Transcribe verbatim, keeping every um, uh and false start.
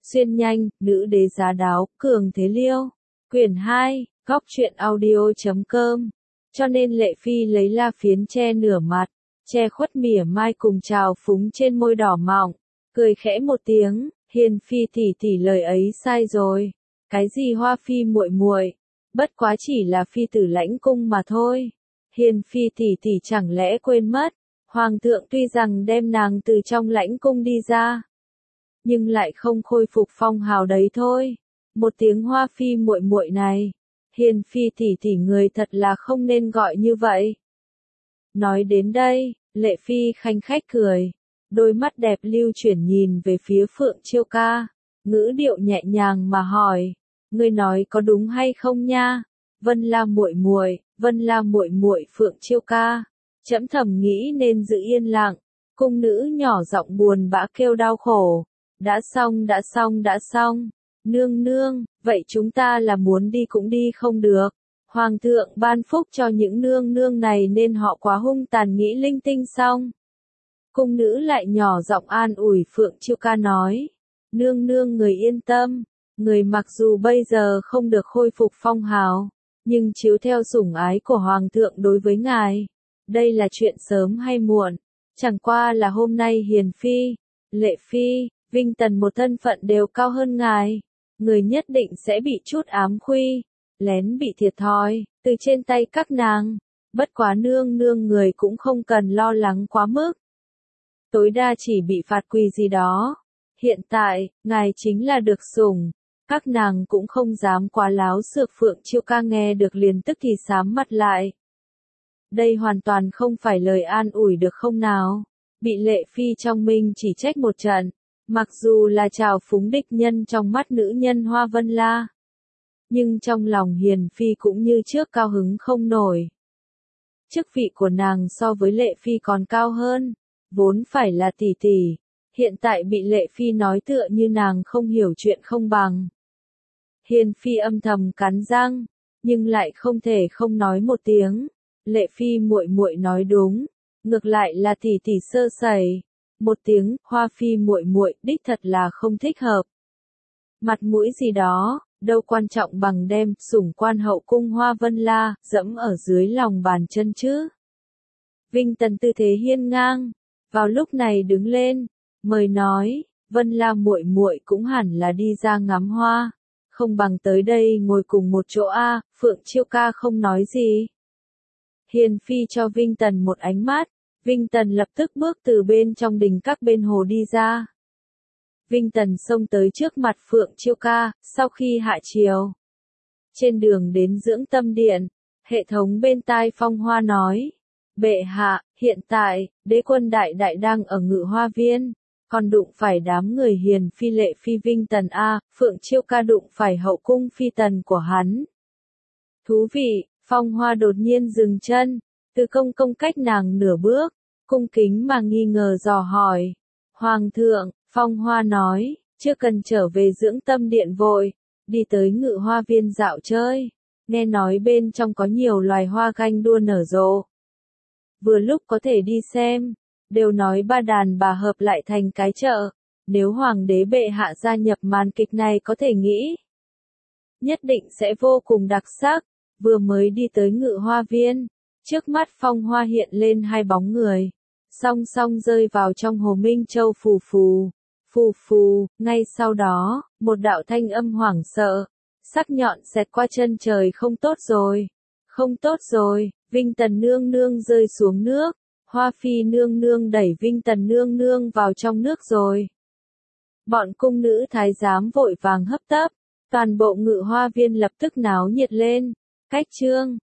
Xuyên nhanh, nữ đế giá đáo, cường thế liêu. Quyển hai, góc truyện audio.com. Cho nên Lệ Phi lấy la phiến che nửa mặt, che khuất mỉa mai cùng trào phúng trên môi đỏ mọng, cười khẽ một tiếng, Hiền Phi tỷ tỷ lời ấy sai rồi. Cái gì Hoa Phi muội muội, bất quá chỉ là phi tử lãnh cung mà thôi. Hiền Phi tỷ tỷ chẳng lẽ quên mất, Hoàng thượng tuy rằng đem nàng từ trong lãnh cung đi ra, nhưng lại không khôi phục phong hào đấy thôi. Một tiếng Hoa Phi muội muội này, Hiền Phi tỷ tỷ người thật là không nên gọi như vậy. Nói đến đây, Lệ Phi khanh khách cười, đôi mắt đẹp lưu chuyển nhìn về phía Phượng Chiêu Ca, ngữ điệu nhẹ nhàng mà hỏi, ngươi nói có đúng hay không nha? Vân La muội muội, Vân La muội muội Phượng Chiêu Ca, trẫm thầm nghĩ nên giữ yên lặng. Cung nữ nhỏ giọng buồn bã kêu đau khổ, đã xong đã xong đã xong, nương nương, vậy chúng ta là muốn đi cũng đi không được. Hoàng thượng ban phúc cho những nương nương này nên họ quá hung tàn nghĩ linh tinh xong. Cung nữ lại nhỏ giọng an ủi Phượng Chiêu Ca nói, nương nương người yên tâm, người mặc dù bây giờ không được khôi phục phong hào, nhưng chiếu theo sủng ái của Hoàng thượng đối với ngài, đây là chuyện sớm hay muộn, chẳng qua là hôm nay Hiền Phi, Lệ Phi, Vinh Tần một thân phận đều cao hơn ngài, người nhất định sẽ bị chút ám khuy, lén bị thiệt thòi, từ trên tay các nàng, bất quá nương nương người cũng không cần lo lắng quá mức. Tối đa chỉ bị phạt quỳ gì đó. Hiện tại, ngài chính là được sủng, các nàng cũng không dám quá láo xược. Phượng Chiêu Ca nghe được liền tức thì sám mặt lại. Đây hoàn toàn không phải lời an ủi được không nào. Bị Lệ Phi trong minh chỉ trách một trận, mặc dù là trào phúng địch nhân trong mắt nữ nhân Hoa Vân La, nhưng trong lòng Hiền Phi cũng như trước cao hứng không nổi. Chức vị của nàng so với Lệ Phi còn cao hơn, vốn phải là tỷ tỷ, hiện tại bị Lệ Phi nói tựa như nàng không hiểu chuyện không bằng. Hiền Phi âm thầm cắn răng, nhưng lại không thể không nói một tiếng. Lệ Phi muội muội nói đúng, ngược lại là tỷ tỷ sơ sẩy. Một tiếng Hoa Phi muội muội đích thật là không thích hợp. Mặt mũi gì đó, đâu quan trọng bằng đem sủng quan hậu cung Hoa Vân La dẫm ở dưới lòng bàn chân chứ. Vinh Tần tư thế hiên ngang, vào lúc này đứng lên, mời nói, Vân La muội muội cũng hẳn là đi ra ngắm hoa, không bằng tới đây ngồi cùng một chỗ a. Phượng Chiêu Ca không nói gì. Hiền Phi cho Vinh Tần một ánh mắt, Vinh Tần lập tức bước từ bên trong đình các bên hồ đi ra. Vinh Tần xông tới trước mặt Phượng Chiêu Ca, sau khi hạ chiều. Trên đường đến Dưỡng Tâm Điện, hệ thống bên tai Phong Hoa nói, bệ hạ, hiện tại, đế quân đại đại đang ở Ngự Hoa Viên, còn đụng phải đám người Hiền Phi Lệ Phi Vinh Tần a. Phượng Chiêu Ca đụng phải hậu cung phi tần của hắn. Thú vị, Phong Hoa đột nhiên dừng chân, từ công công cách nàng nửa bước, cung kính mà nghi ngờ dò hỏi. Hoàng thượng, Phong Hoa nói, chưa cần trở về Dưỡng Tâm Điện vội, đi tới Ngự Hoa Viên dạo chơi, nghe nói bên trong có nhiều loài hoa ganh đua nở rộ. Vừa lúc có thể đi xem, đều nói ba đàn bà hợp lại thành cái chợ, nếu Hoàng đế bệ hạ gia nhập màn kịch này có thể nghĩ, nhất định sẽ vô cùng đặc sắc. Vừa mới đi tới Ngự Hoa Viên, trước mắt Phong Hoa hiện lên hai bóng người, song song rơi vào trong hồ Minh Châu phù phù, phù phù, ngay sau đó, một đạo thanh âm hoảng sợ, sắc nhọn xẹt qua chân trời. Không tốt rồi, không tốt rồi, Vinh Tần nương nương rơi xuống nước, Hoa Phi nương nương đẩy Vinh Tần nương nương vào trong nước rồi. Bọn cung nữ thái giám vội vàng hấp tấp, toàn bộ Ngự Hoa Viên lập tức náo nhiệt lên. Cách chương